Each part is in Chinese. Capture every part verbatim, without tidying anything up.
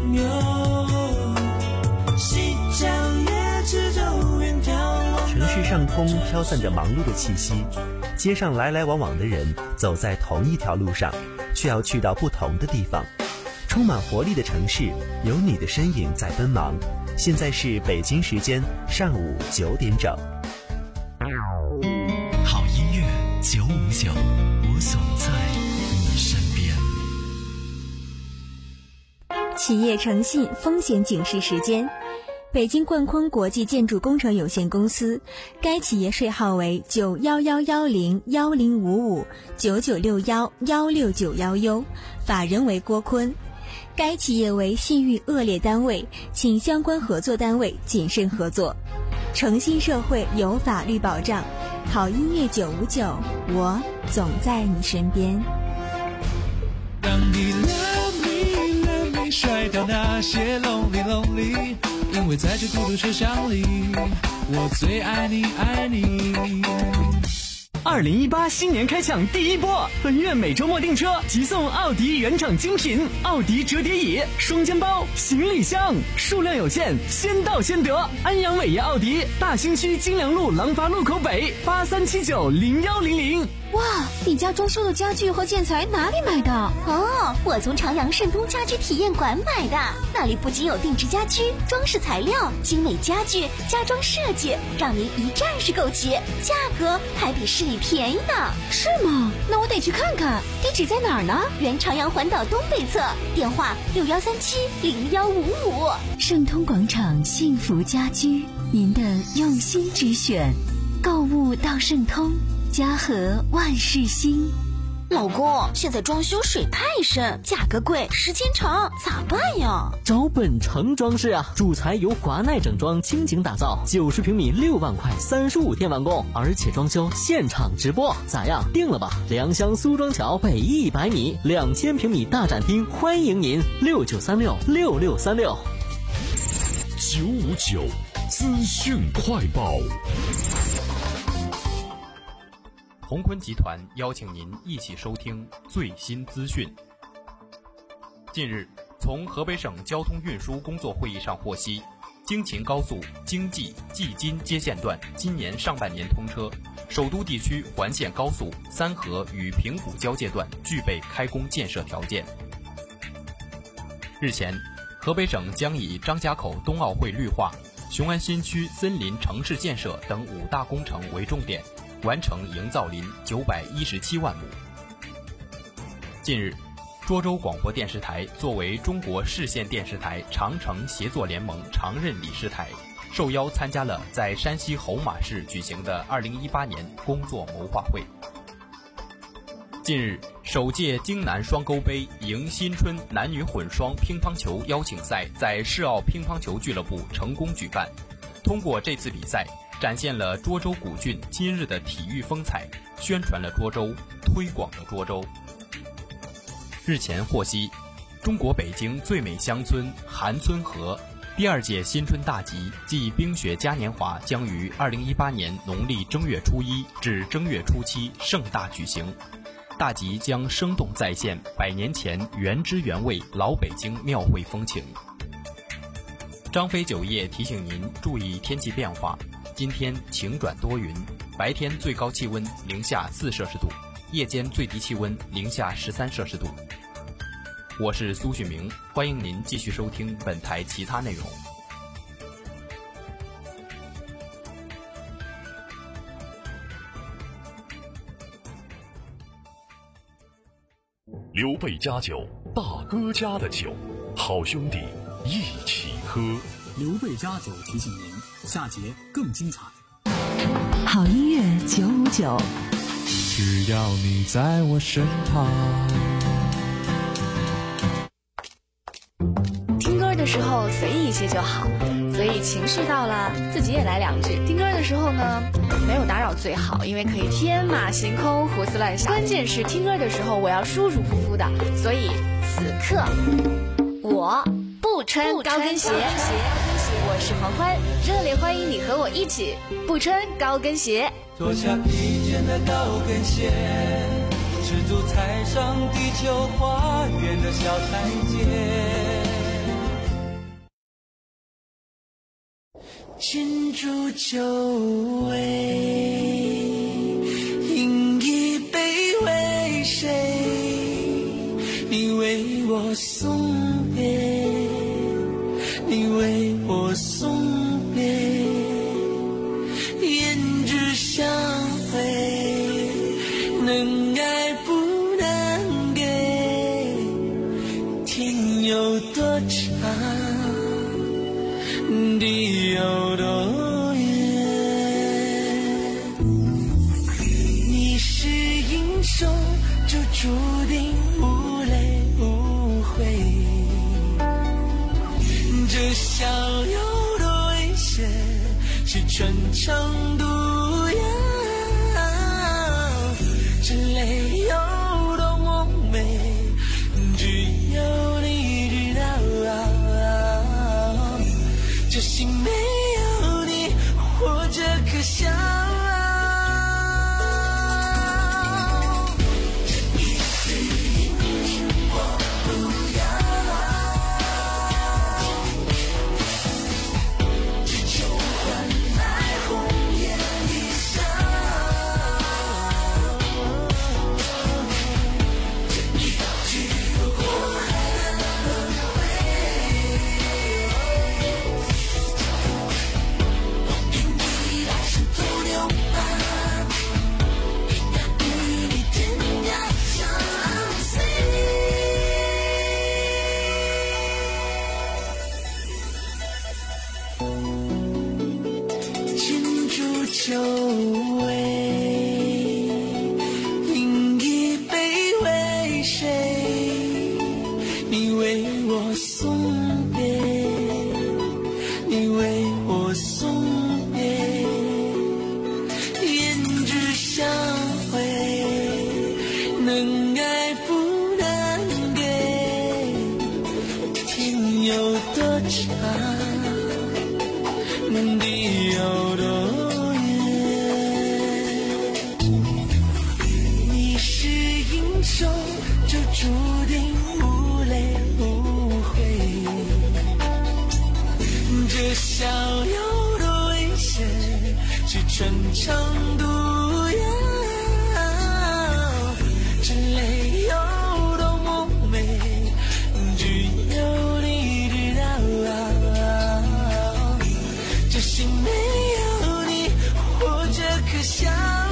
牛，西江夜池走远眺望。 城市上空飘散着忙碌的气息，街上来来往往的人走在同一条路上，却要去到不同的地方。充满活力的城市，有你的身影在奔忙。现在是北京时间上午九点整。 好音乐九五九，我总在你身边。 企业诚信风险警示时间。北京冠坤国际建筑工程有限公司，该企业税号为九幺幺幺零幺零五五九九六幺幺六九幺 U， 法人为郭坤。该企业为信誉恶劣单位，请相关合作单位谨慎合作。诚信社会有法律保障，好音乐九五九，我总在你身边。 让你 love me love me 甩掉那些 lonely lonely， 因为在这孤独车厢里，我最爱你爱你。 二零一八新年开抢第一波，本月每周末订车即送奥迪原厂精品奥迪折叠椅、双肩包、行李箱，数量有限，先到先得。安阳伟业奥迪大兴区金良路廊坊路口北八三七九零幺零零。 哇，你家装修的家具和建材哪里买的？ 哦，我从朝阳盛通家居体验馆买的，那里不仅有定制家居、装饰材料、精美家具、家装设计，让您一站式购齐，价格还比市里便宜呢。 是吗？那我得去看看。地址在哪儿呢？ 原朝阳环岛东北侧，电话六幺三七零幺五五。 盛通广场幸福家居，您的用心之选。购物到盛通，家和万事兴。 老公，现在装修水太深，价格贵，时间长，咋办呀？ 找本城装饰啊，主材由华奈整装倾情打造，九十平米六万块，三十五天完工，而且装修现场直播，咋样？定了吧？良乡苏庄桥北一百米，两千平米大展厅，欢迎您六九三六六六三六。 九五九资讯快报。 鸿坤集团邀请您一起收听最新资讯。近日，从河北省交通运输工作会议上获悉，京秦高速京冀冀津接线段今年上半年通车，首都地区环线高速三河与平谷交界段具备开工建设条件。日前，河北省将以张家口冬奥会绿化、雄安新区森林城市建设等五大工程为重点，完成营造林九百一十七万亩。近日，涿州广播电视台作为中国市县电视台长城协作联盟常任理事台，受邀参加了在山西侯马市举行的二零一八年工作谋划会。近日，首届京南双沟杯迎新春男女混双乒乓球邀请赛在世奥乒乓球俱乐部成功举办。通过这次比赛，展现了涿州古郡今日的体育风采，宣传了涿州，推广了涿州。日前获悉，中国北京最美乡村韩村河第二届新春大集暨冰雪嘉年华将于二零一八年农历正月初一至正月初七盛大举行。大集将生动再现百年前原汁原味老北京庙会风情。张飞酒业提醒您注意天气变化，今天晴转多云，白天最高气温零下四摄氏度，夜间最低气温零下十三摄氏度。我是苏旭明，欢迎您继续收听本台其他内容。 刘备家酒，大哥家的酒，好兄弟一起喝。 刘备家酒提醒您，下节更精彩。 好音乐九五九， 只要你在我身旁。 听歌的时候随意一些就好，所以情绪到了，自己也来两句。听歌的时候呢，没有打扰最好，因为可以天马行空、胡思乱想。关键是听歌的时候，我要舒舒服服的，所以此刻我不穿高跟鞋。我是黄欢，热烈欢迎你和我一起不穿高跟鞋。 脱下披肩的高跟鞋，赤足踩上地球花园的小台阶。 金烛酒味，饮一杯为谁？你为我送别，你为我送别，胭脂相会，能爱不能给，天有多长，地有多远，你是英雄就注定无泪无悔，这逍遥的危险是穿肠毒药，这泪有多么美，只有你知道，这心没有你活着可笑。酒味，饮一杯为谁？你为我送别，你为我送别，胭脂相会，能爱不能给，天有多长，地有多就注定无泪无悔，这逍遥的危险是穿肠毒药，这泪有多么美，只有你知道，这心没有你活着可笑。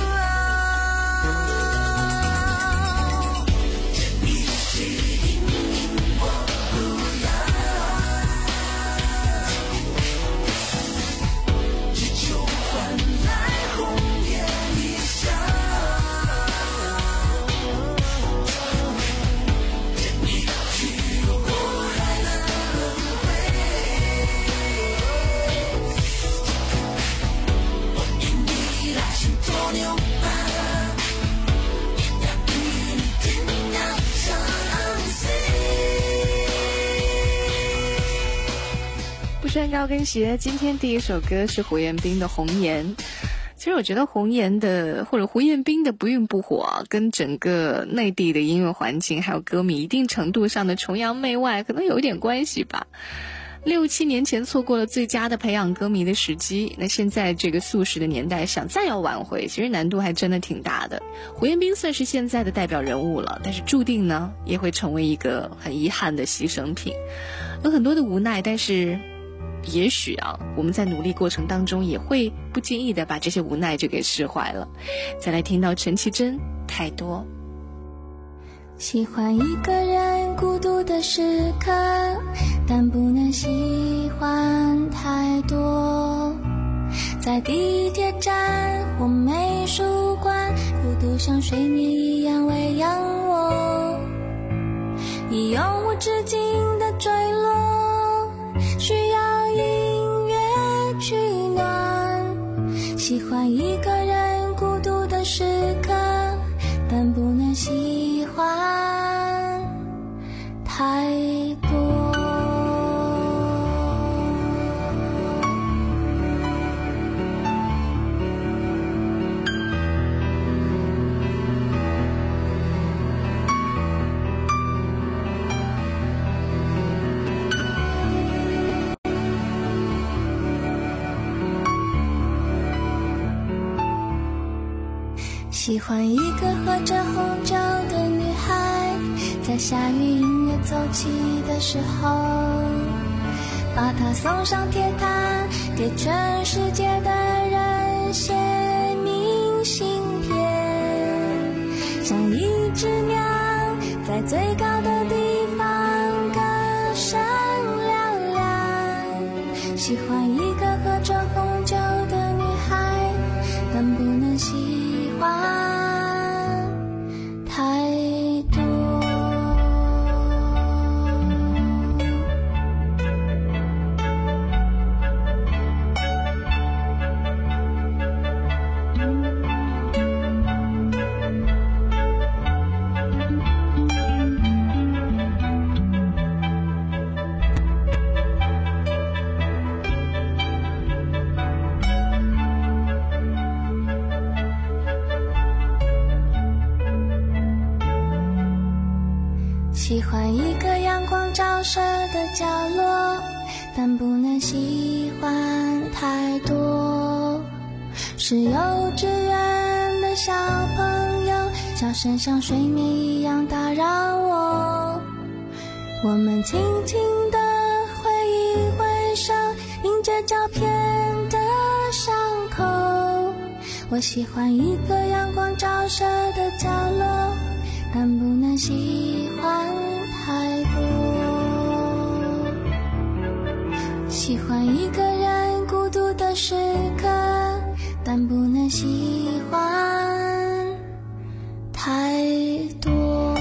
不穿高跟鞋，今天第一首歌是胡彦斌的《红颜》。其实我觉得红颜的或者胡彦斌的不愠不火，跟整个内地的音乐环境还有歌迷一定程度上的崇洋媚外可能有一点关系吧。六七年前错过了最佳的培养歌迷的时机，那现在这个速食的年代想再要挽回，其实难度还真的挺大的。胡彦斌算是现在的代表人物了，但是注定呢也会成为一个很遗憾的牺牲品，有很多的无奈，但是也许啊，我们在努力过程当中也会不经意的把这些无奈就给释怀了。再来听到陈绮贞太多。 喜欢一个人孤独的时刻，但不能喜欢太多。在地铁站或美术馆，孤独像水面一样喂养我，以永无止境的坠落，需要音乐取暖。喜欢一个人孤独的时刻，但不能喜欢太多。 喜欢一个喝着红酒的女孩，在下雨音乐奏起的时候，把她送上铁塔，给全世界的人写明信片，像一只鸟在最高的地方歌声嘹亮。喜欢一个喝着红酒的女孩，但不能喜欢太多。喜欢一个阳光照射的角落，但不能喜欢太多。是幼稚园的小朋友，笑声像睡眠一样打扰我。我们轻轻地挥一挥手，凝着照片的伤口。我喜欢一个阳光照射的角落，但不能喜欢太多。喜欢一个人孤独的时刻，但不能喜欢太多。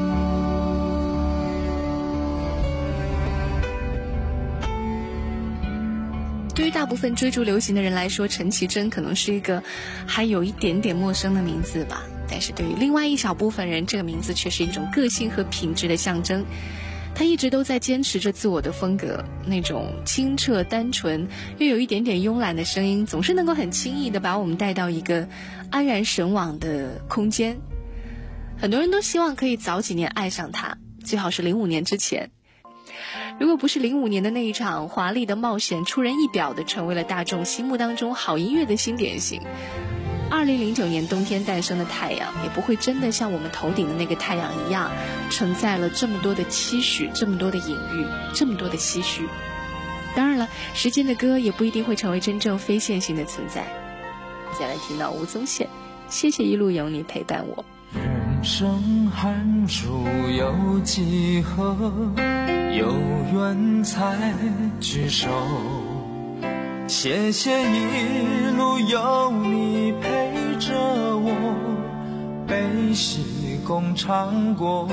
对于大部分追逐流行的人来说，陈绮贞可能是一个还有一点点陌生的名字吧，但是对于另外一小部分人，这个名字却是一种个性和品质的象征。他一直都在坚持着自我的风格，那种清澈单纯又有一点点慵懒的声音，总是能够很轻易地把我们带到一个安然神往的空间。很多人都希望可以早几年爱上他，最好是零五年之前。如果不是零五年的那一场华丽的冒险，出人意表的成为了大众心目当中好音乐的新典型，二零零九年冬天诞生的太阳也不会真的像我们头顶的那个太阳一样，承载了这么多的期许，这么多的隐喻，这么多的唏嘘。当然了，时间的歌也不一定会成为真正非线性的存在。再来听到吴宗宪，谢谢一路有你陪伴我。 人生寒暑有几何，有缘才聚首。谢谢一路有你陪着我，悲喜共尝过。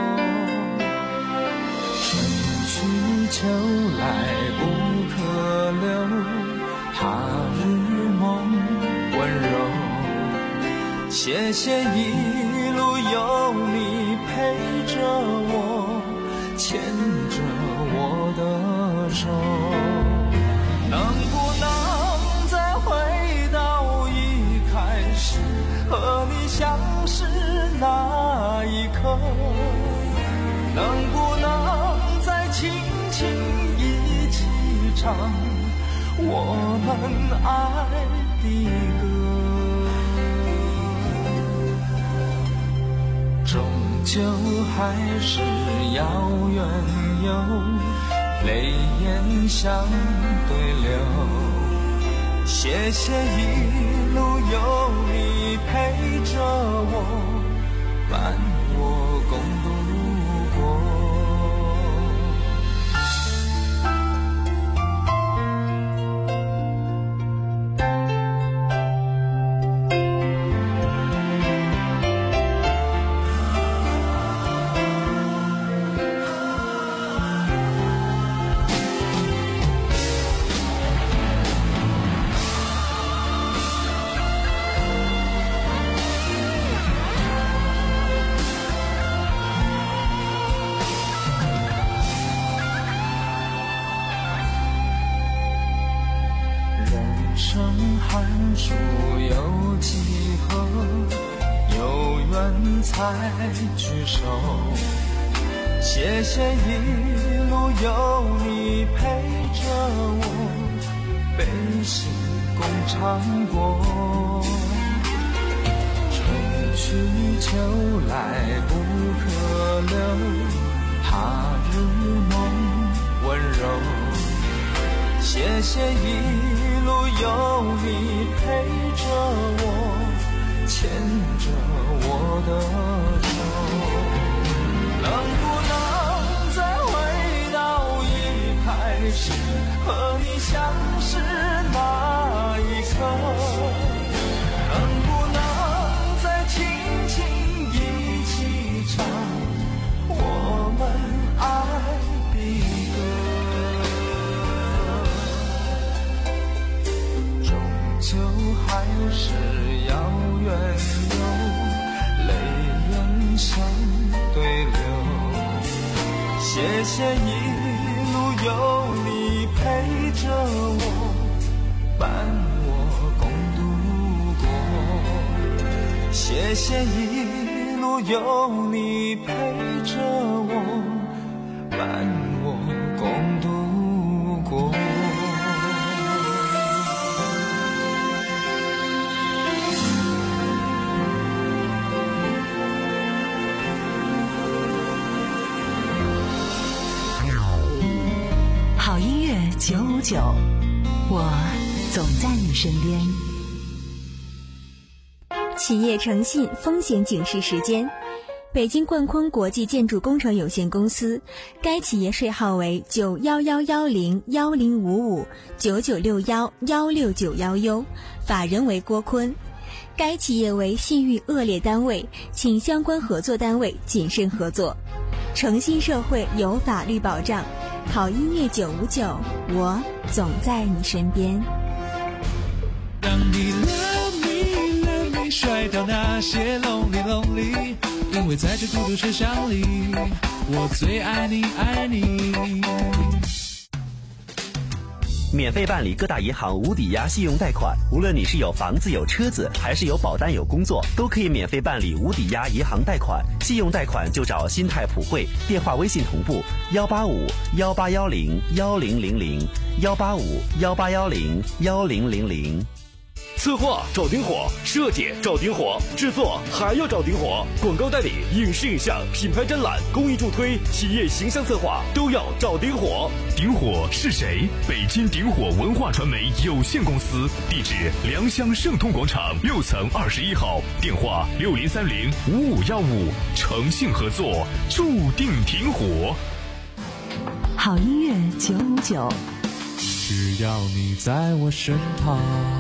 春去秋来不可留，他日梦温柔。谢谢一路有你陪着我，牵着我的手。能不能再回到一开始和你相识那一刻？能不能再轻轻一起唱我们爱的歌？终究还是遥远有泪眼相对流。谢谢一路有你陪着我，伴我共度过。寒暑有几何，有缘才聚首。谢谢一路有你陪着我，悲喜共尝过。春去秋来不可留，他日梦温柔。谢谢一路有你陪着我，牵着我的手。能不能再回到一开始和你相识那一刻？能不能再轻轻一起唱我们爱的歌？终究还是遥远有泪眼相对流。谢谢一路有你陪着我，伴我共度过。谢谢一路有你陪着我，伴我共度过。 好音乐九五九，我总在你身边。 企业诚信风险警示时间，北京冠坤国际建筑工程有限公司，该企业税号为九幺幺幺零幺零五五九九六幺幺六九幺 U， 法人为郭坤。该企业为信誉恶劣单位，请相关合作单位谨慎合作。诚信社会有法律保障，好音乐九五九，我总在你身边。 让你 love me love me 甩掉那些 lonely lonely， 因为在这孤独车厢里，我最爱你爱你。 免费办理各大银行无抵押信用贷款，无论你是有房子有车子，还是有保单有工作，都可以免费办理无抵押银行贷款。信用贷款就找新泰普惠，电话微信同步幺八五幺八幺零幺零零零幺八五幺八幺零幺零零零。 策划找顶火，设计找顶火，制作还要找顶火，广告代理、影视影像、品牌展览、公益助推、企业形象策划都要找顶火。 顶火是谁？北京顶火文化传媒有限公司，地址良乡盛通广场六层二十一号，电话六零三零五五幺五，诚信合作，注定顶火。 好音乐九五九， 只要你在我身旁。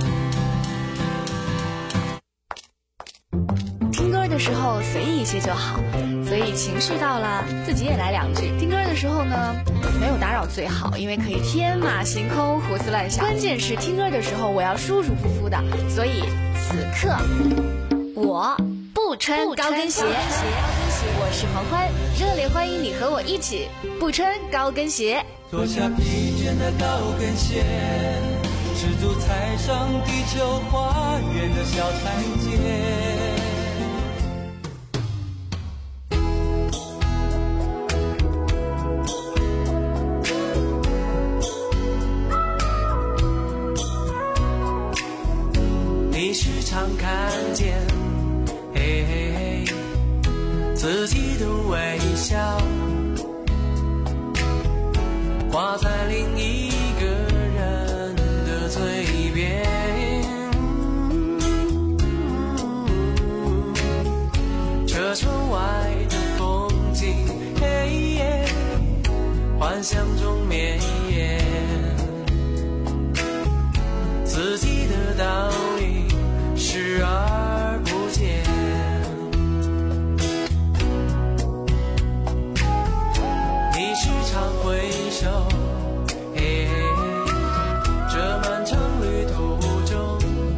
听歌的时候随意一些就好，所以情绪到了自己也来两句。听歌的时候呢，没有打扰最好，因为可以天马行空胡思乱想。关键是听歌的时候我要舒舒服服的，所以此刻我不穿高跟鞋。我是黄欢，热烈欢迎你和我一起不穿高跟鞋。 脱下疲倦的高跟鞋，赤足踩上地球花园的小台阶。你时常看见嘿嘿嘿自己的微笑挂在另一个人的嘴边，车窗外的风景嘿耶幻想中绵延，自己的道理视而不见，你时常回首嘿这漫长旅途中，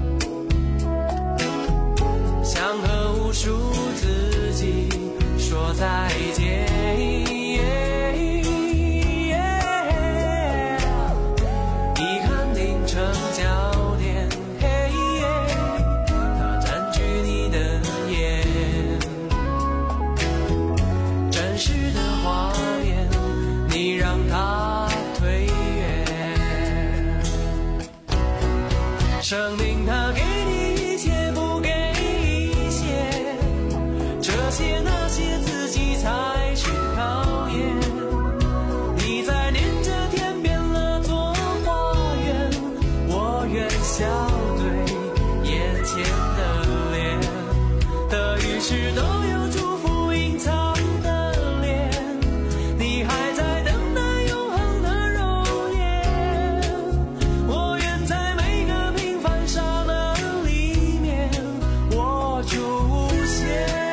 想和无数自己说再见，遗憾凝成焦点嘿它占据你的眼，真实的画面你让它推远，生命它给你一切不给一些， 时都有祝福隐藏的脸，你还在等待永恒的容颜。我愿在每个平凡刹那里面我出现。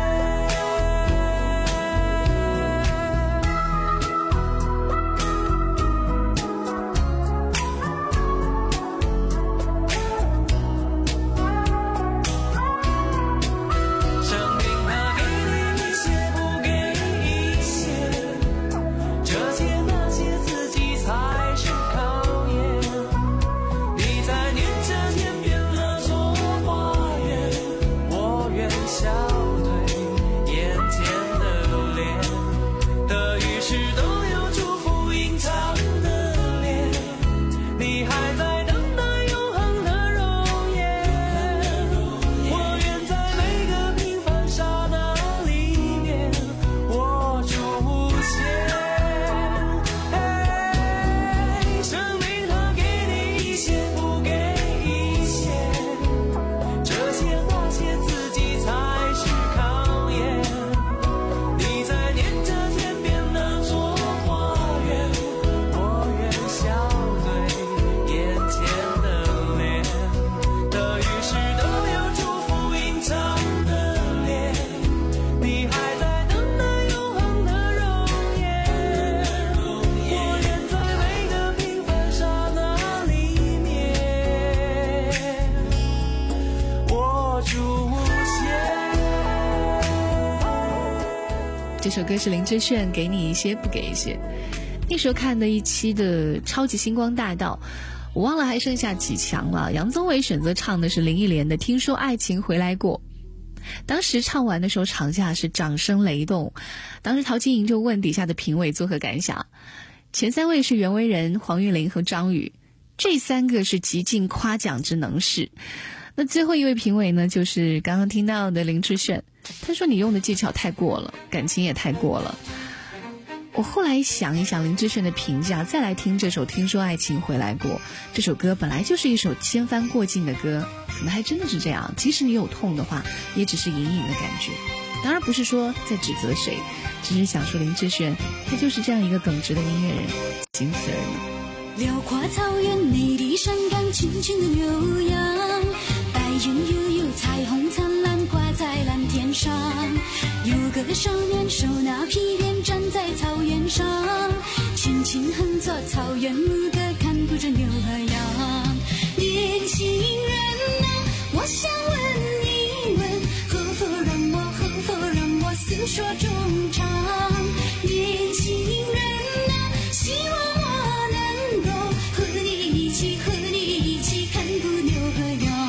这首歌是林志炫给你一些不给一些。那时候看的一期的超级星光大道，我忘了还剩下几强了。杨宗纬选择唱的是林忆莲的《听说爱情回来过》，当时唱完的时候场下是掌声雷动。当时陶晶莹就问底下的评委作何感想，前三位是袁惟仁、黄韵玲和张宇，这三个是极尽夸奖之能事。那最后一位评委呢，就是刚刚听到的林志炫，他说你用的技巧太过了，感情也太过了。我后来想一想林志炫的评价，再来听这首《听说爱情回来过》，这首歌本来就是一首千帆过尽的歌，可能还真的是这样，即使你有痛的话，也只是隐隐的感觉。当然不是说在指责谁，只是想说林志炫他就是这样一个耿直的音乐人，仅此而已。 辽阔草原，美丽山岗，轻轻的牛羊，白云悠悠，彩虹灿烂，挂在蓝天上。有个少年手拿皮鞭，站在草原上，轻轻哼作草原牧歌，看不着牛和羊。年轻人啊，我想问一问，可否让我，可否让我诉说衷肠？年轻人啊，希望我能够和你一起，和你一起看顾牛和羊。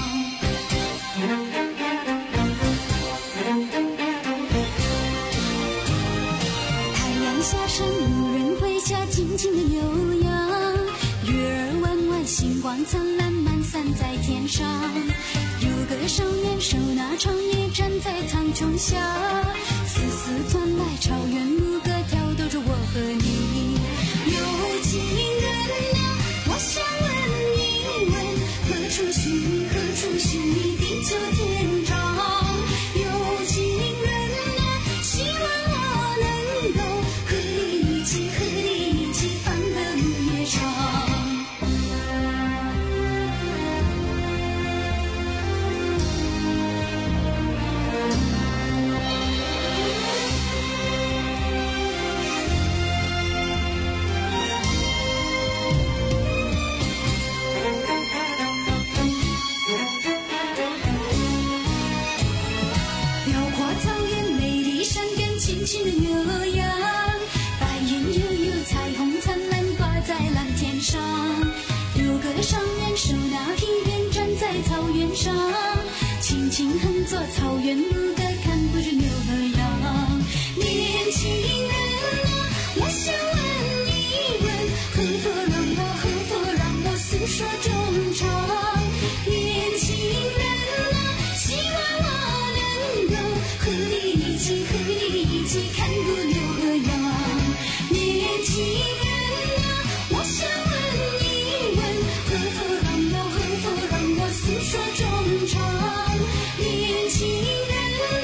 下山牧人回家，静静的牛羊，月儿弯弯，星光灿烂，满散在天上。有个少年手拿长叶，站在苍穹下，丝丝传来草原牧歌，挑逗着我和你。有情人啊，我想问一问，何处寻，何处寻地久天长？有情人啊，希望我能够和你一起，和你一起放歌牧野唱。辽阔草原，美丽山岗，轻轻的牛羊，白云悠悠，彩虹灿烂，挂在蓝天上。有个少年手拿皮鞭，站在草原上，轻轻哼作草原牧歌，看不着牛和羊。年轻人啊，我想问一问，何否让我，何否让我诉说衷肠？年轻人啊，希望我能够和你一起，和你一起看顾牛和羊。年轻人啊，我想问一问，何否让我，何否让我诉说衷肠？年轻人啊，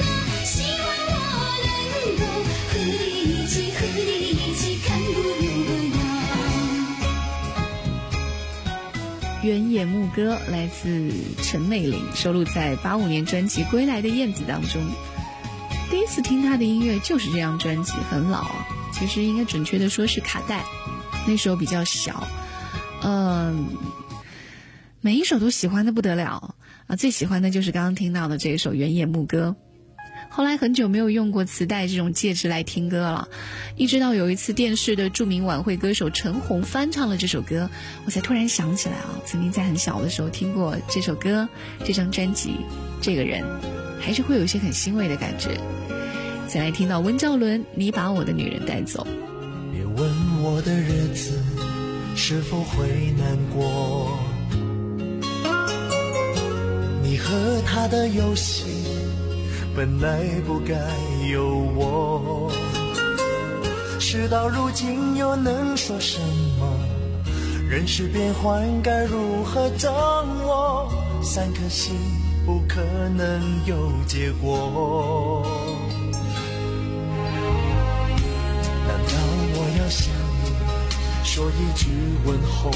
原野牧歌来自陈美玲，收录在八五年专辑《归来的燕子》当中。第一次听她的音乐就是这张专辑，很老，其实应该准确的说是卡带，那时候比较小，嗯，每一首都喜欢的不得了啊，最喜欢的就是刚刚听到的这一首《原野牧歌》。后来很久没有用过磁带这种介质来听歌了，一直到有一次电视的著名晚会歌手陈红翻唱了这首歌，我才突然想起来啊，曾经在很小的时候听过这首歌，这张专辑，这个人，还是会有一些很欣慰的感觉。再来听到温兆伦，你把我的女人带走。 别问我的日子是否会难过，你和他的游戏本来不该有我，事到如今又能说什么？人事变幻，该如何掌握？三颗心不可能有结果。难道我要向你说一句问候？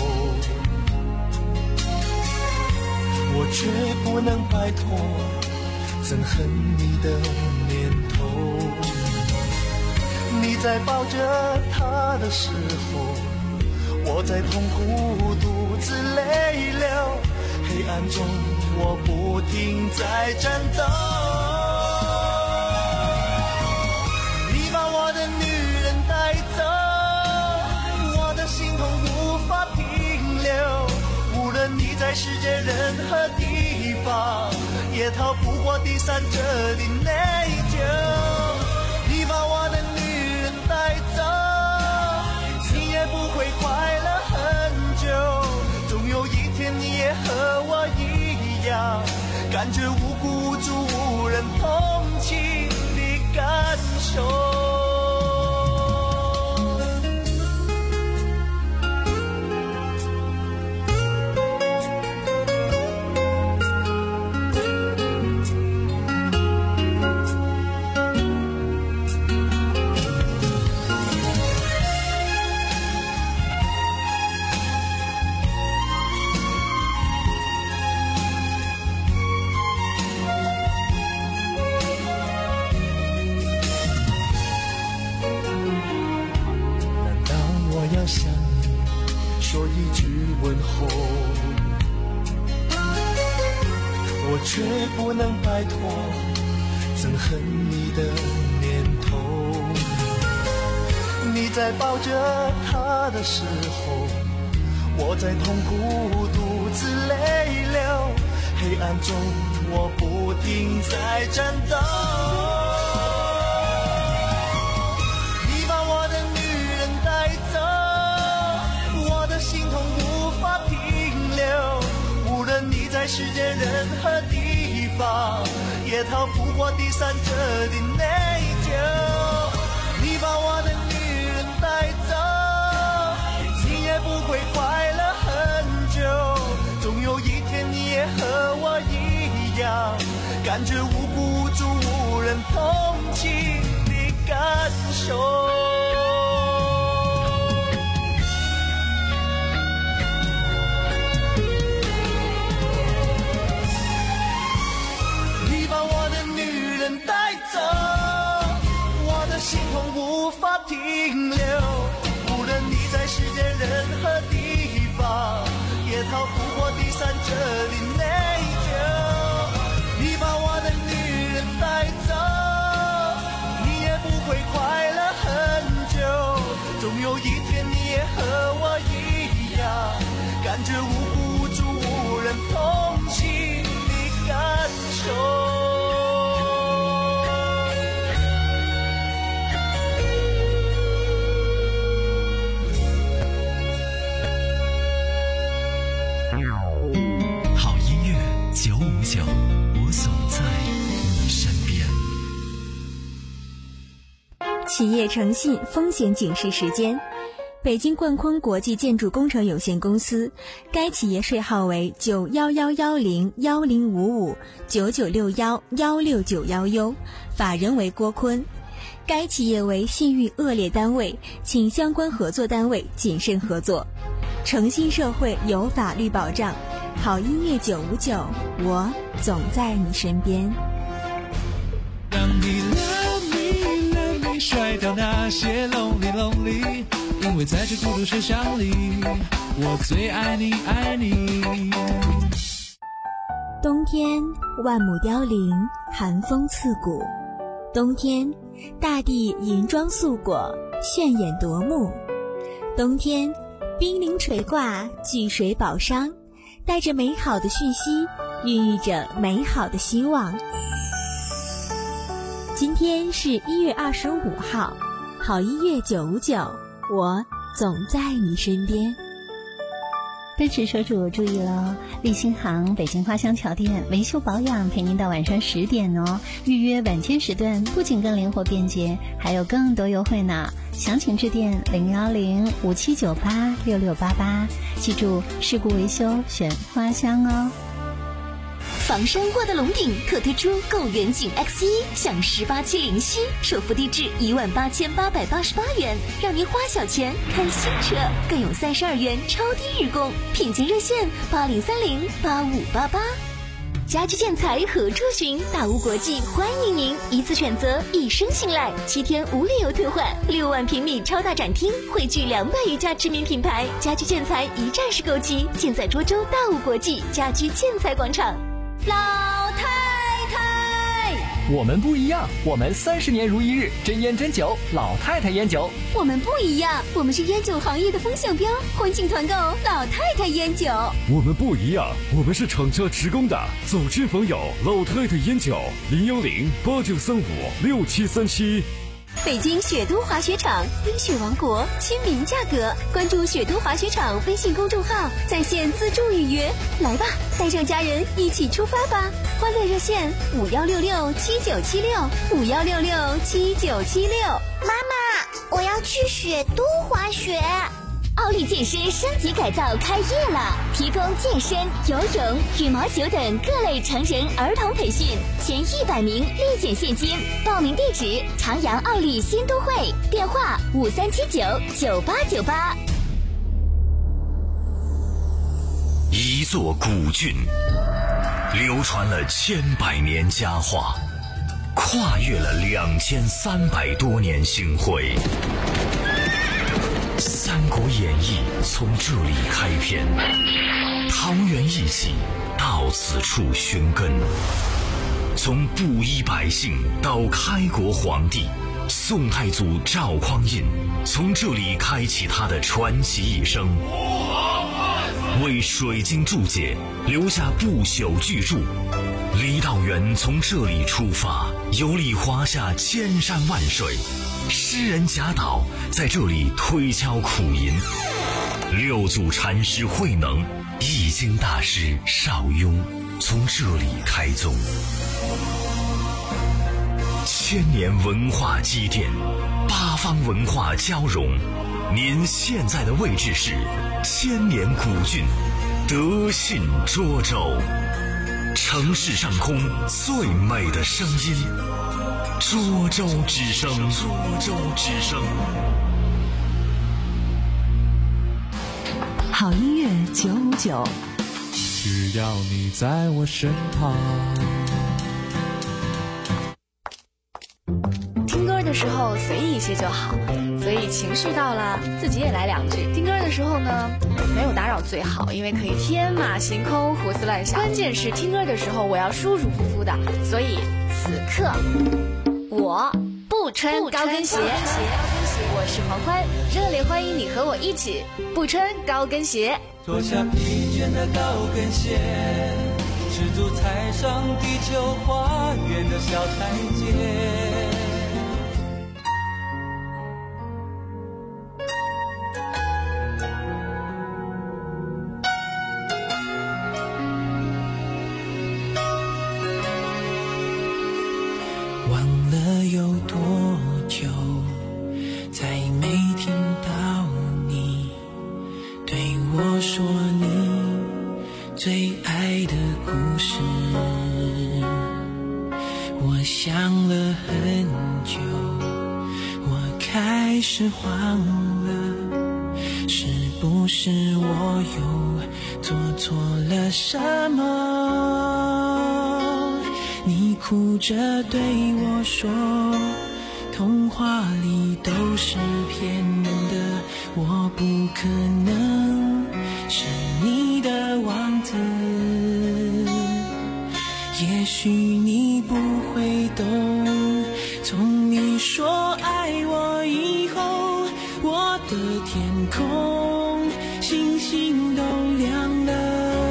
我却不能摆脱憎恨你的念头。你在抱着他的时候，我在痛苦独自泪流，黑暗中我不停在战斗。你把我的女人带走，我的心痛无法停留，无论你在世界任何地方，也逃不过第三者的内疚。你把我的女人带走，你也不会快乐很久，总有一天你也和我一样，感觉无辜无助无人同情的感受。我却不能摆脱憎恨你的念头。你在抱着他的时候，我在痛苦独自泪流，黑暗中我不停在战斗。你把我的女人带走，我的心痛无法停留，无论你在世界任何地方，也逃不过第三者的内疚。你把我的女人带走，你也不会快乐很久，总有一天你也和我一样，感觉无辜无助无人同情的感受。带走我的心痛无法停留，无论你在世界任何地方，也逃不过第三者的内疚。你把我的女人带走，你也不会快乐很久，总有一天你也和我一样，感觉无辜无助无人同情的感受。 九五九，我总在你身边。 企业诚信风险警示时间：北京冠坤国际建筑工程有限公司，该企业税号为九幺幺幺零幺零五五九九六幺幺六九幺 U， 法人为郭坤。该企业为信誉恶劣单位，请相关合作单位谨慎合作。 诚信社会有法律保障，好音乐九五九，我总在你身边。 让你 love me love me 甩掉那些 lonely lonely， 因为在这孤独车厢里，我最爱你爱你。 冬天万亩凋零，寒风刺骨。冬天大地银装素裹，炫眼夺目。冬天冰凌垂挂，聚水宝商，带着美好的讯息，孕育着美好的希望。今天是一月二十五号，好音乐九五九，我总在你身边。 奔驰车主注意了，立新行北京花乡桥店维修保养陪您到晚上十点哦。预约晚间时段不仅更灵活便捷，还有更多优惠呢。详情致电零幺零五七九八六六八八，记住事故维修选花乡哦。 房山沃德龙顶特推出购远景 X 一 享十八期零息，首付低至一万八千八百八十八元，让您花小钱看新车，更有三十二元超低日供，品鉴热线八零三零八五八八。家居建材何处寻？大屋国际欢迎您，一次选择，一生信赖，七天无理由退换，六万平米超大展厅，汇聚两百余家知名品牌，家居建材一站式购齐，建在涿州大屋国际家居建材广场。老太太， 我们不一样，我们三十年如一日，真烟真酒，老太太烟酒。 我们不一样，我们是烟酒行业的风向标，欢庆团购老太太烟酒。 我们不一样，我们是厂家直供的，走亲访友，老太太烟酒，零幺零八九三五六七三七。 北京雪都滑雪场，冰雪王国，亲民价格。关注雪都滑雪场微信公众号，在线自助预约。来吧，带上家人一起出发吧！欢乐热线五幺六六七九七六五幺六六七九七六。 妈妈，我要去雪都滑雪。 奥利健身升级改造开业了，提供健身、游泳、羽毛球等各类成人儿童培训，前一百名立减现金。报名地址：长阳奥利新都会，电话五三七九九八九八。 一座古郡，流传了千百年佳话，跨越了两千三百多年星辉。《三国演义》从这里开篇，桃园义气到此处寻根。从布衣百姓到开国皇帝，宋太祖赵匡胤从这里开启他的传奇一生，为水晶注解留下不朽巨著。李道元从这里出发，游历华夏千山万水。诗人贾岛在这里推敲苦吟，六祖禅师慧能、易经大师邵雍从这里开宗。千年文化积淀，八方文化交融。您现在的位置是千年古郡德信涿州，城市上空最美的声音。涿州之声，涿州之声。 好音乐九五九， 只要你在我身旁。 听歌的时候随意一些就好，所以情绪到了，自己也来两句。听歌的时候呢，没有打扰最好，因为可以天马行空、胡思乱想。关键是听歌的时候，我要舒舒服服的，所以此刻。我不穿高跟鞋，我是黄欢，热烈欢迎你和我一起不穿高跟鞋。 脱下疲倦的高跟鞋，赤足踩上地球花园的小台阶。有多久再没听到你对我说你最爱的故事？我想了很久，我开始慌了，是不是我又做错了什么，你哭着对我说，童话里都是骗人的，我不可能是你的王子。也许你不会懂，从你说爱我以后，我的天空星星都亮了。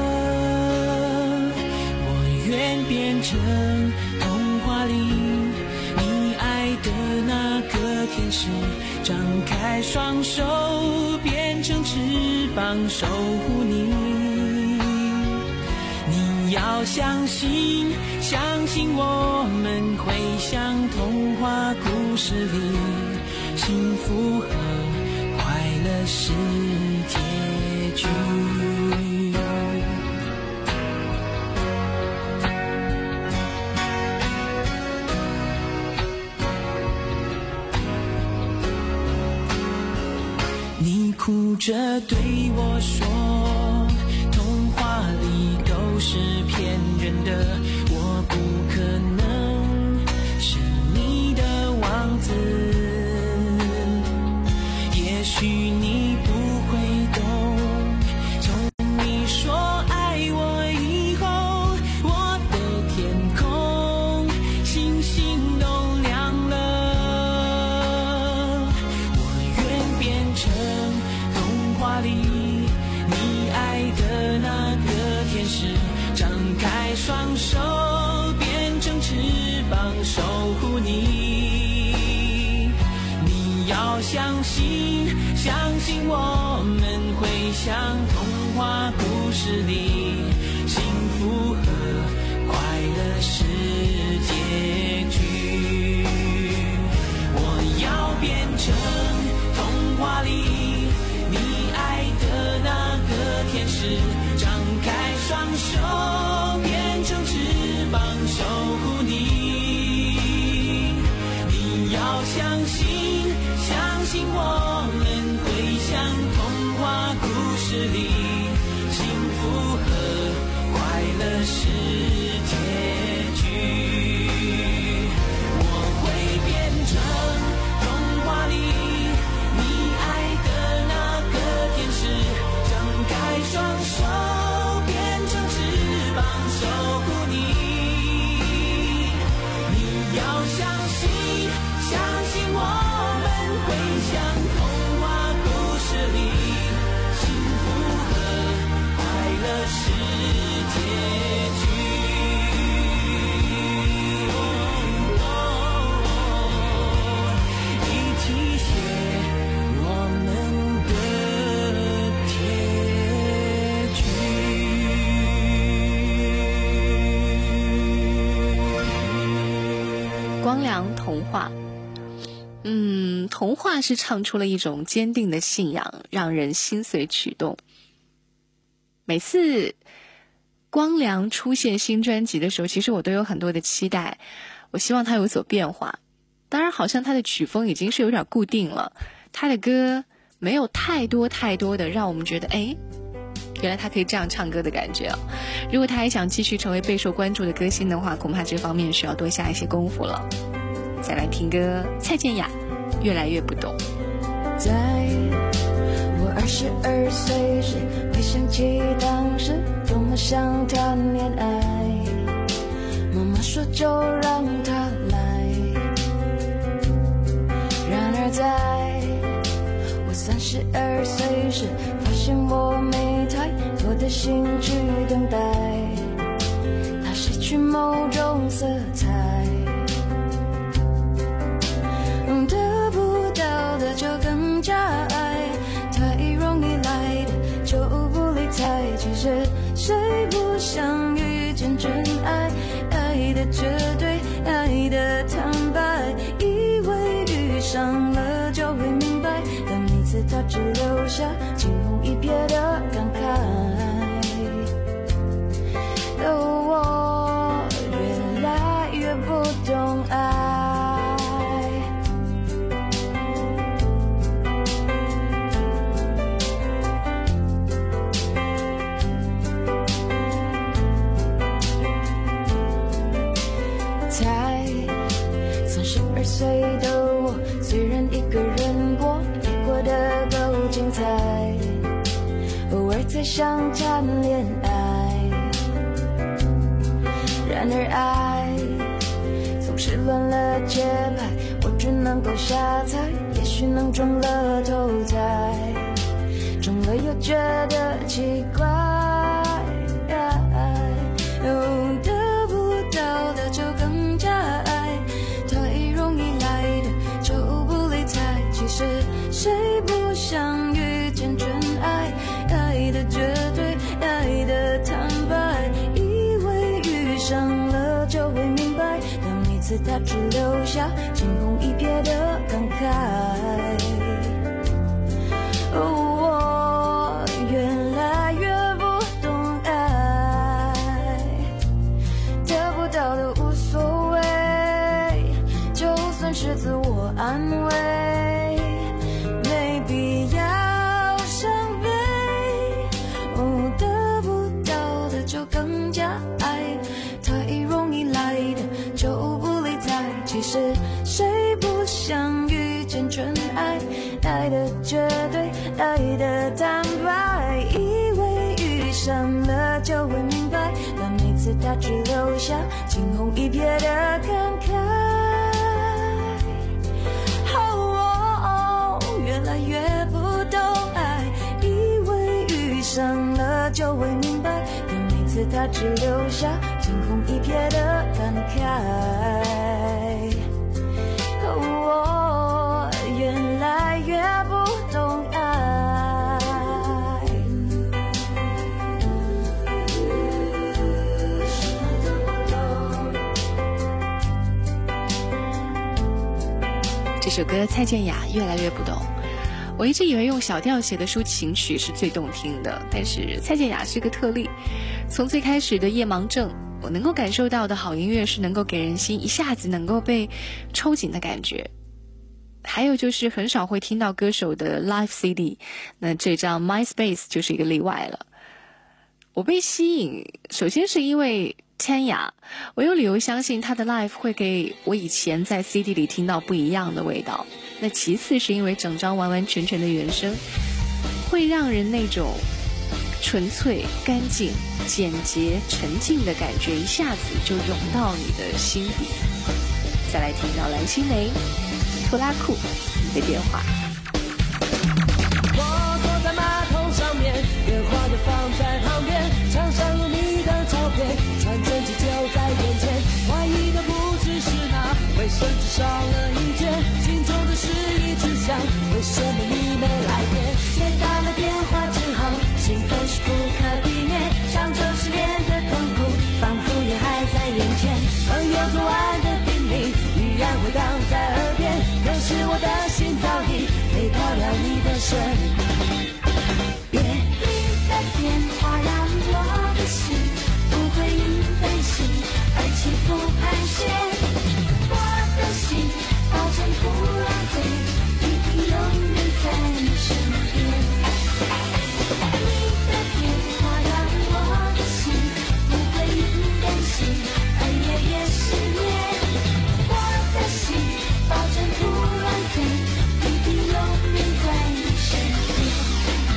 我愿变成童话里你爱的那个天使，张开双手变成翅膀守护你。你要相信，相信我们会像童话故事里，幸福和快乐是结局。你哭着对我说，童话里都是骗人的，我不可能是你的王子。也许你不会懂，从你说爱我以后，我的天空星星都亮了。我愿变成童话里你爱的那个天使，张开双手变成翅膀守护你。你要相信，相信我们会像童话故事里，幸福和快乐是结局。我要变成童话里你爱的那个天使，张开双手变成翅膀守护你。你要相信，相信我们会像童话故事里，幸福和快乐是结局。我会变成童话里你爱的那个天使，张开双手变成翅膀守护你。你要相信，相信我们会像童话故事里，幸福和快乐是结局。一起写我们的结局。光良童话，嗯，童话是唱出了一种坚定的信仰，让人心随曲动。每次光良出现新专辑的时候，其实我都有很多的期待，我希望他有所变化。当然好像他的曲风已经是有点固定了，他的歌没有太多太多的让我们觉得哎，原来他可以这样唱歌的感觉。如果他还想继续成为备受关注的歌星的话，恐怕这方面需要多下一些功夫了。再来听歌，蔡健雅，越来越不懂。 在我二十二岁时，回想起当时多么想谈恋爱，妈妈说就让他来。然而在我三十二岁时，发现我没太多的兴趣等待，它失去某种色彩，得不到的就更加爱，太容易来的就不理睬。其实谁不想遇见真爱，爱的绝对，爱的坦白，以为遇上了就会明白，但每次他只留下惊鸿一瞥的感慨。哦，我越来越不懂爱。 还在想谈恋爱，然而爱总是乱了节拍，我只能够瞎猜，也许能中了头彩，中了又觉得奇怪，哦，得不到的就更加爱，太容易来的就不理睬，其实谁不想遇见真爱，爱的绝对，爱的坦白，以为遇上了就会明白，但每次他只留下惊鸿一瞥的感慨，哦，我越来越不懂爱，得不到的无所谓，就算是自我安慰，没必要伤悲，哦，得不到的就更加爱，太容易来的就不理睬，其实谁不想遇见真爱，爱的绝对，爱的坦白，以为遇上了就会明白，但每次他只留下惊鸿一瞥的感慨，哦，越来越不懂爱，以为遇上了就会明白，但每次他只留下惊鸿一瞥的感慨，哦，越来越不懂爱。 这首歌蔡健雅越来越不懂，我一直以为用小调写的抒情曲是最动听的，但是蔡健雅是个特例，从最开始的夜盲症，我能够感受到的好音乐是能够给人心一下子能够被抽紧的感觉，还有就是很少会听到歌手的 live C D， 那这张 MySpace 就是一个例外了。我被吸引首先是因为千雅，我有理由相信她的 live 会给我以前在 C D 里听到不一样的味道，那其次是因为整张完完全全的原声会让人那种纯粹、干净、简洁、沉静的感觉一下子就涌到你的心底。再来听到蓝心湄拖拉库你的电话， 我坐在马桶上面，电话就放在旁边，墙上有你的照片，传真机就在眼前，怀疑的不只是那卫生纸少了一卷，心中的事一直想，为什么你没来电？接到了电话之后，兴奋是不可避免，上周失恋的痛苦仿佛也还在眼前，朋友昨晚的叮咛依然回荡在耳边，可是我的心早已飞到了你的身边。你的电话让我的心不会因担心而起伏盘旋，我的心保证不浪费，一定永远在你身边。你的电话让我的心不会因担心而夜夜失眠，我的心保证不浪费，一定永远在你身边。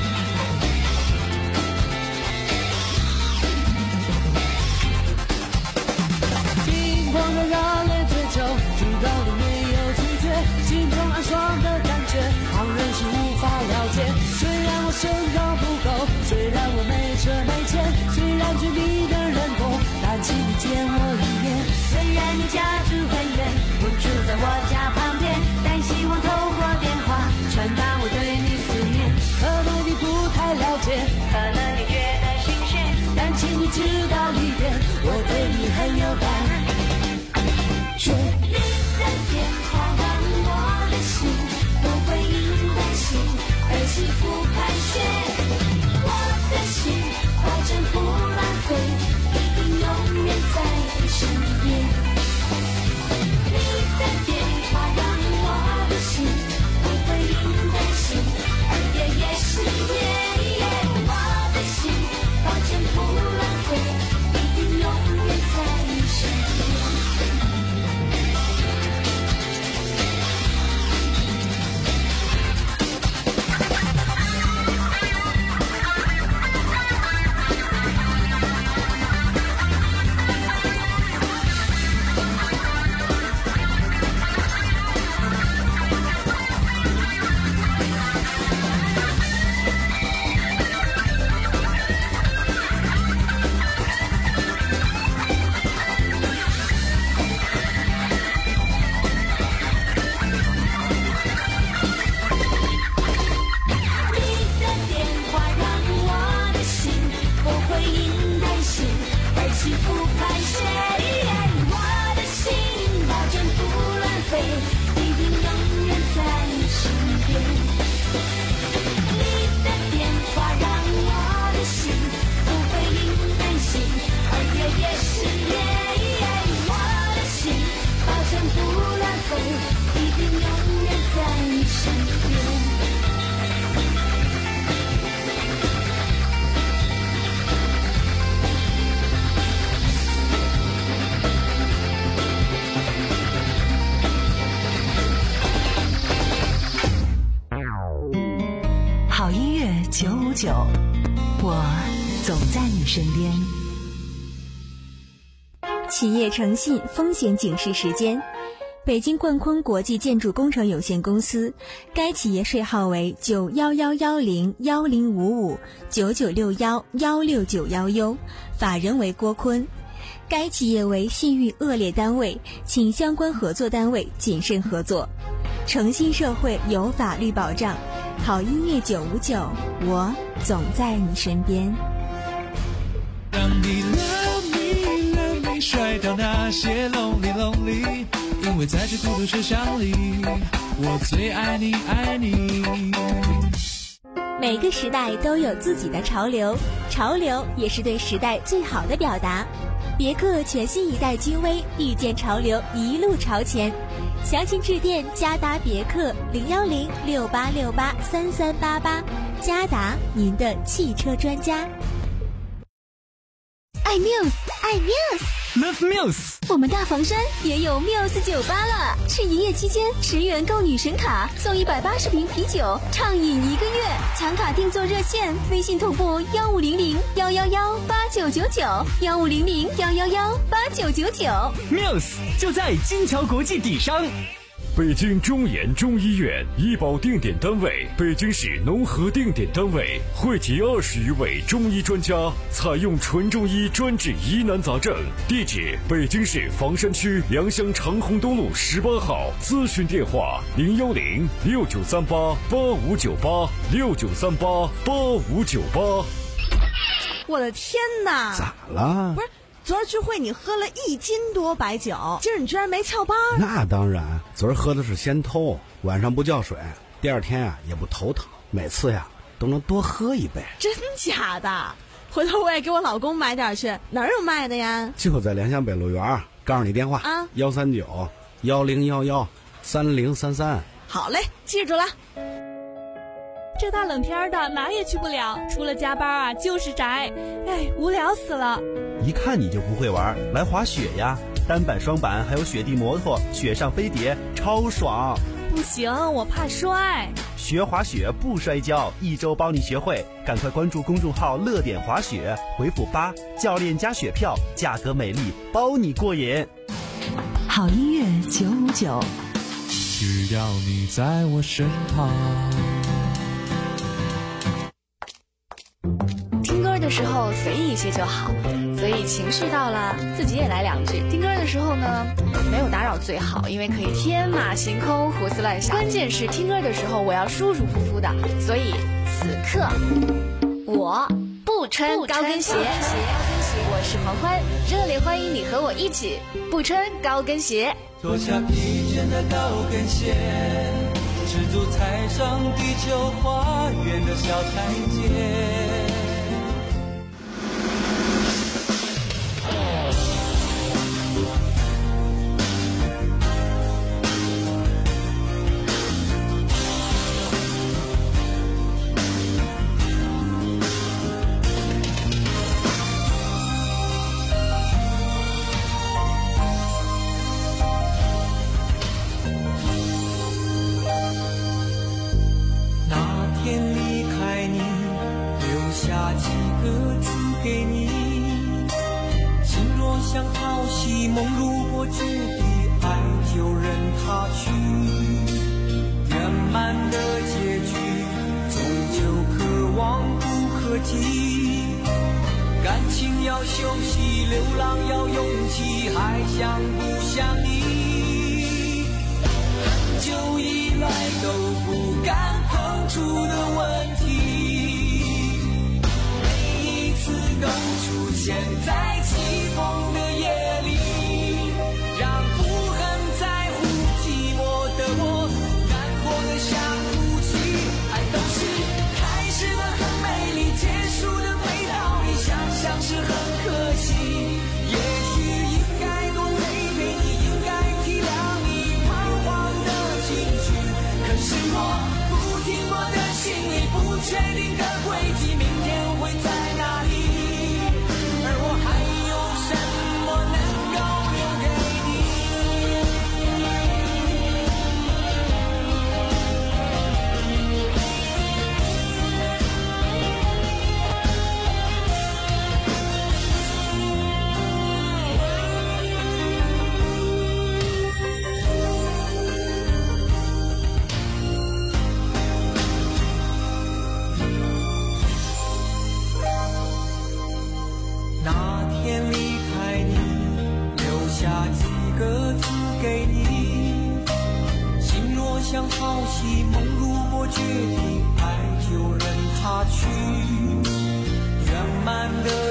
金黄的热烈追求，直到你没有拒绝，心中暗爽的感觉，旁人是无法了解。虽然我身高不够，虽然我没车没钱，虽然距离的人多，但请你见我一面。虽然你家住很远，不住在我家旁边，但希望透过电话传达我对你思念。可能你不太了解，可能你觉得新鲜，但请你知道一点，我对你很有感觉。你的电话让我的心不会因担心而起伏盘旋，我的心保证不浪费，一定永远在你身边。你的电话让我的心不会因担心而夜夜失眠，我的心保证不浪费，一定永远在你身边。 九，我总在你身边。 企业诚信风险警示时间。北京冠坤国际建筑工程有限公司，该企业税号为九幺幺幺零幺零五五九九六幺幺六九幺 U， 法人为郭坤。该企业为信誉恶劣单位，请相关合作单位谨慎合作。诚信社会有法律保障，好音乐九五九，我总在你身边。 让你 love me love me 甩掉那些 lonely lonely， 因为在这孤独车厢里，我最爱你爱你。 每个时代都有自己的潮流，潮流也是对时代最好的表达。别克全新一代君威，遇见潮流，一路朝前。详情致电嘉达别克零幺零六八六八三三八八，嘉达您的汽车专家。 爱 Muse， 爱 Muse，Love Muse。 我们大房山也有 Muse 酒吧了，是营业期间十元购女神卡，送一百八十瓶啤酒，畅饮一个月。抢卡订座热线：微信同步幺五零零幺幺幺八九九九，幺五零零幺幺幺八九九九。 Muse 就在金桥国际底商。 北京中研中医院医保定点单位，北京市农合定点单位，汇集二十余位中医专家，采用纯中医专治疑难杂症。地址：北京市房山区良乡长虹东路十八号。咨询电话：零幺零六九三八八五九八六九三八八五九八。 我的天哪！ 咋了？ 不是。昨儿聚会你喝了一斤多白酒，今儿你居然没翘班？ 那当然，昨儿喝的是仙偷，晚上不叫水，第二天啊也不头疼，每次呀都能多喝一杯。 真假的？回头我也给我老公买点去，哪儿有卖的呀？ 就在良乡北路园，告诉你电话啊，幺三九幺零幺幺三零三三。 好嘞，记住了。 这大冷天的哪也去不了，除了加班啊就是宅，哎，无聊死了。 一看你就不会玩，来滑雪呀，单板双板还有雪地摩托，雪上飞碟超爽。 不行，我怕摔。 学滑雪不摔跤，一周帮你学会，赶快关注公众号乐点滑雪，回复八，教练加雪票，价格美丽，包你过瘾。 好音乐九五九， 只要你在我身旁。 听歌的时候随意一些就好，所以情绪到了自己也来两句。听歌的时候呢，没有打扰最好，因为可以天马行空胡思乱想。关键是听歌的时候我要舒舒服服的，所以此刻我不穿高跟鞋。我是黄欢，热烈欢迎你和我一起不穿高跟鞋。 脱下疲倦的高跟鞋，赤足踩上地球花园的小台阶。 感情要休息，流浪要勇气，还想不想你？很久以来都不敢碰触的问题，每一次都出现在起风的夜里，让不很在乎寂寞的我难过的想哭泣。爱都是开始的很美丽，结束的没道理，想想是很可惜。也许应该多陪陪你，应该体谅你彷徨的情绪，可是我不听我的心里不确定的轨迹，明天会在哪里？而我还有什么能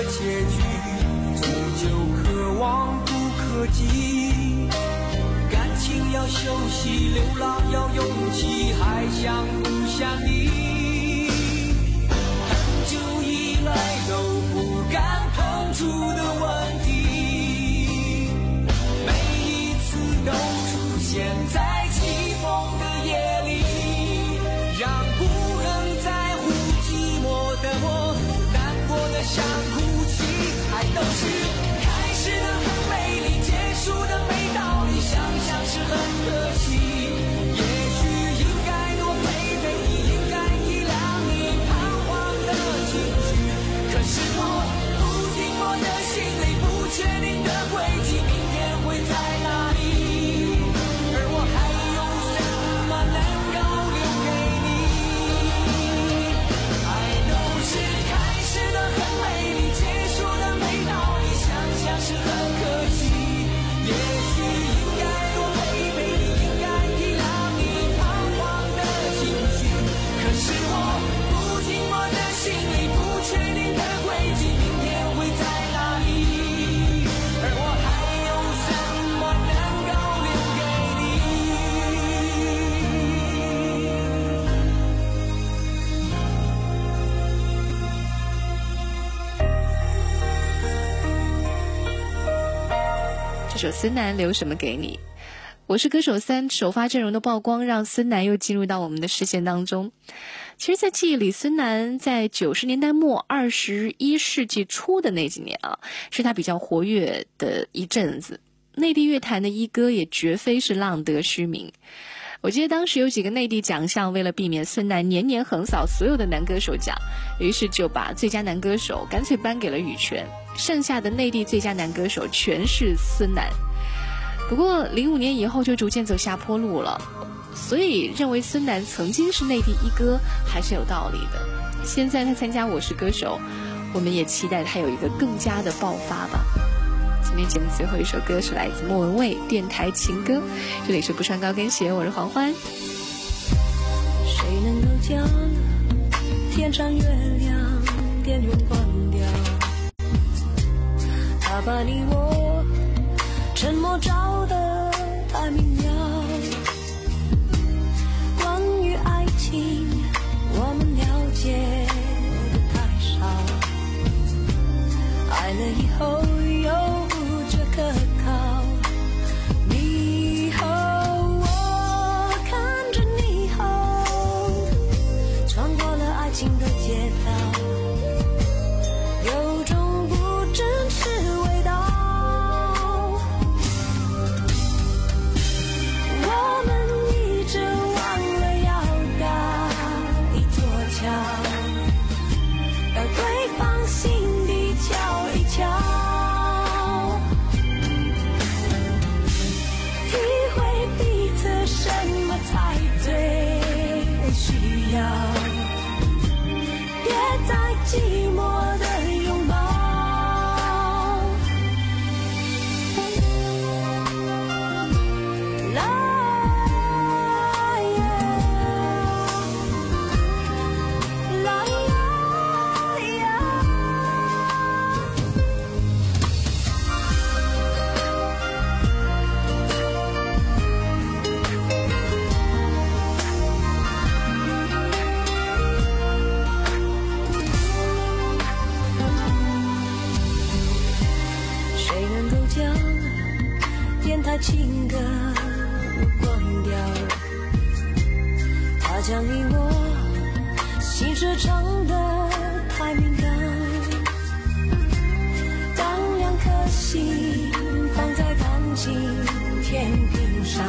结局，终究可望不可及。感情要休息，流浪要勇气，还想不想你？很久以来都不敢碰触的问题，每一次都出现在起风的夜里，让不能在乎寂寞的我难过的想哭泣。爱都是开始的很美丽，结束的没道理，想想是很可惜。也许应该多陪陪你，应该体谅你彷徨的情绪，可是我不停泊的心里，不确定的轨迹，明天会在哪里？而我还有什么能够留给你？爱都是开始的很美丽，结束的没道理，想想是很可惜。也许应该多陪陪你，应该体谅你彷徨的情绪，可是我不停泊的心里，不确定的轨迹，明天会在哪里？而我还有什么能够留给你？ 这首孙楠留什么给你？我是歌手三首发阵容的曝光，让孙楠又进入到我们的视线当中。其实在记忆里，孙楠在九十年代末二十一世纪初的那几年啊，是他比较活跃的一阵子，内地乐坛的一哥也绝非是浪得虚名。我记得当时有几个内地奖项为了避免孙楠年年横扫所有的男歌手奖，于是就把最佳男歌手干脆颁给了羽泉，剩下的内地最佳男歌手全是孙楠。不过零五年以后就逐渐走下坡路了，所以认为孙楠曾经是内地一哥还是有道理的。现在他参加我是歌手，我们也期待他有一个更加的爆发吧。今天节目最后一首歌是来自莫文蔚电台情歌，这里是不穿高跟鞋，我是黄欢。 谁能够将天上月亮电源关掉，他把你我沉默照得太明了。关于爱情我们了解的太少，爱了以后又不觉可靠。你和我看着霓虹穿过了爱情的街道，有种不真实味道。我们一直忘了要搭一座桥，到对方心底瞧一瞧，体会彼此什么才最需要，别再寂寞的拥抱。啦耶，啦啦呀。谁能够将电台情歌关掉？他将你我心事唱得太敏感，当两颗心放在感情天平上，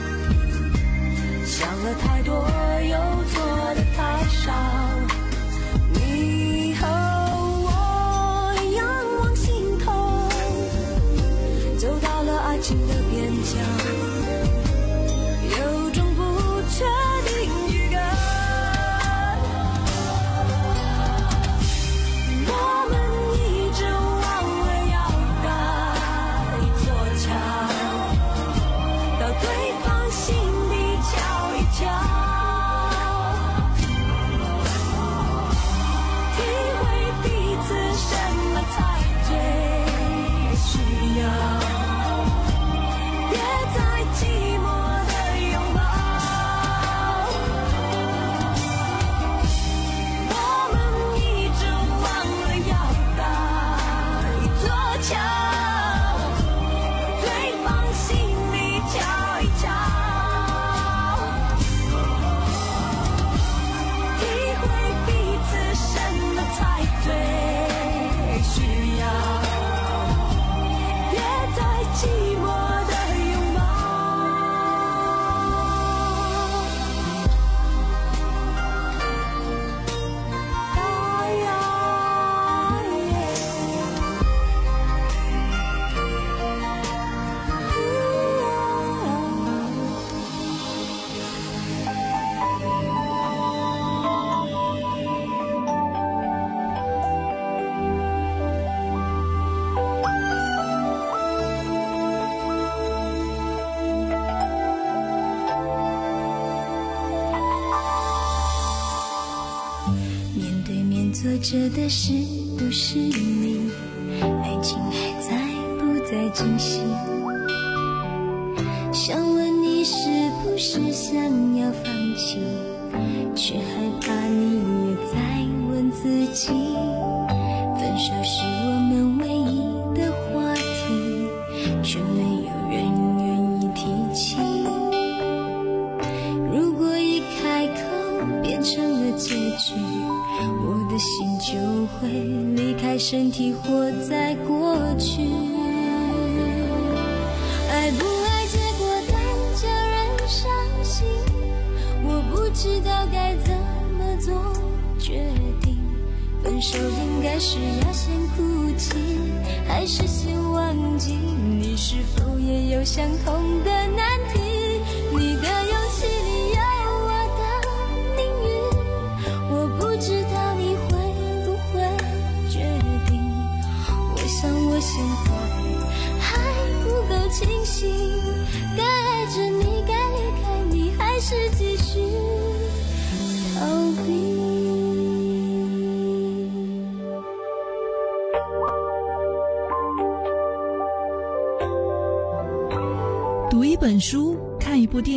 想了太多又做的太少。你和我仰望星空，走到了爱情的边疆，有种不确定预感。 着的是不是你？爱情还在不在惊喜？想问你是不是想要放弃，却害怕你也在问自己。分手是我们唯一的话题，却没有人愿意提起。如果一开口变成了结局，我的心就会离开身体，活在过去。爱不爱结果单叫人伤心，我不知道该怎么做决定。分手应该是要先哭泣，还是先忘记？你是否也有相同的难题？你的勇气里有我的命运，我不知道你会不会决定。我想我现在还不够清醒，该爱着你，该离开你，还是继续逃避？ 读一本书，看一部电影。